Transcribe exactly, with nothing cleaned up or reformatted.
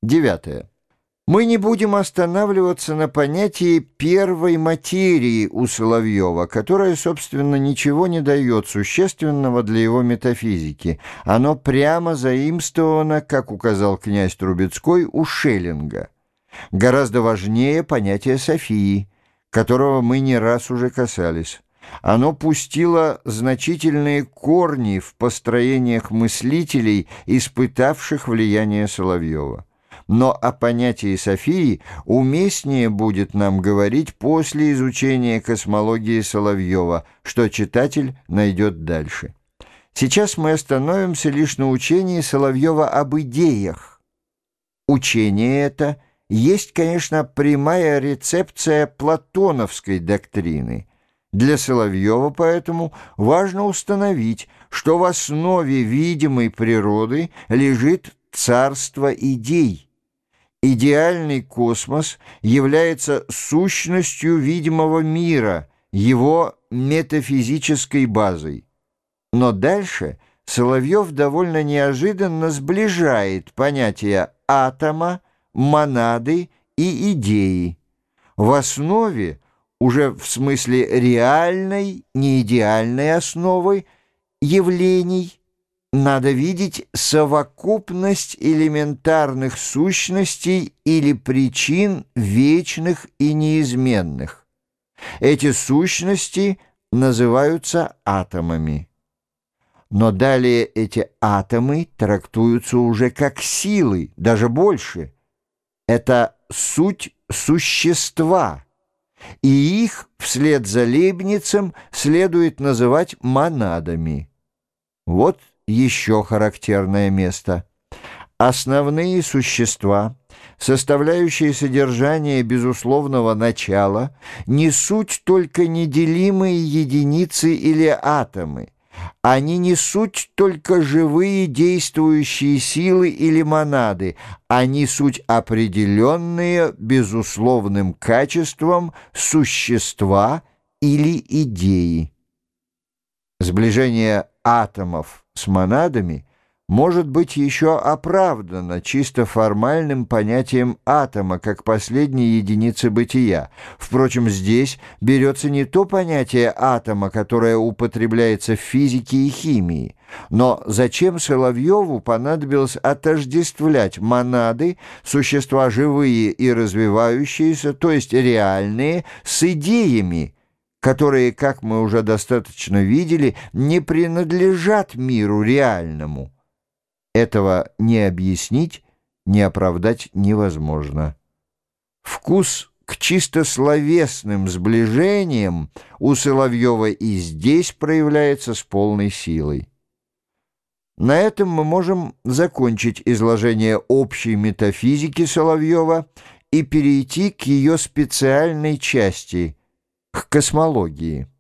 Девятое. Мы не будем останавливаться на понятии первой материи у Соловьева, которое, собственно, ничего не дает существенного для его метафизики. Оно прямо заимствовано, как указал князь Трубецкой, у Шеллинга. Гораздо важнее понятие Софии, которого мы не раз уже касались. Оно пустило значительные корни в построениях мыслителей, испытавших влияние Соловьева. Но о понятии Софии уместнее будет нам говорить после изучения космологии Соловьева, что читатель найдет дальше. Сейчас мы остановимся лишь на учении Соловьева об идеях. Учение это есть, конечно, прямая рецепция платоновской доктрины. Для Соловьева поэтому важно установить, что в основе видимой природы лежит царство идей. Идеальный космос является сущностью видимого мира, его метафизической базой. Но дальше Соловьев довольно неожиданно сближает понятия атома, монады и идеи. В основе, уже в смысле реальной, не идеальной основы, явлений, надо видеть совокупность элементарных сущностей или причин вечных и неизменных. Эти сущности называются атомами. Но далее эти атомы трактуются уже как силы, даже больше. Это суть существа, и их вслед за Лейбницем следует называть монадами. Вот еще характерное место. Основные существа, составляющие содержание безусловного начала, не суть только неделимые единицы или атомы. Они не суть только живые действующие силы или монады. Они суть определенные безусловным качеством существа или идеи. Сближение атомов с монадами может быть еще оправдано чисто формальным понятием атома как последней единицы бытия. Впрочем, здесь берется не то понятие атома, которое употребляется в физике и химии. Но зачем Соловьеву понадобилось отождествлять монады, существа живые и развивающиеся, то есть реальные, с идеями, которые, как мы уже достаточно видели, не принадлежат миру реальному? Этого не объяснить, не оправдать невозможно. Вкус к чисто словесным сближениям у Соловьева и здесь проявляется с полной силой. На этом мы можем закончить изложение общей метафизики Соловьева и перейти к ее специальной части, к космологии.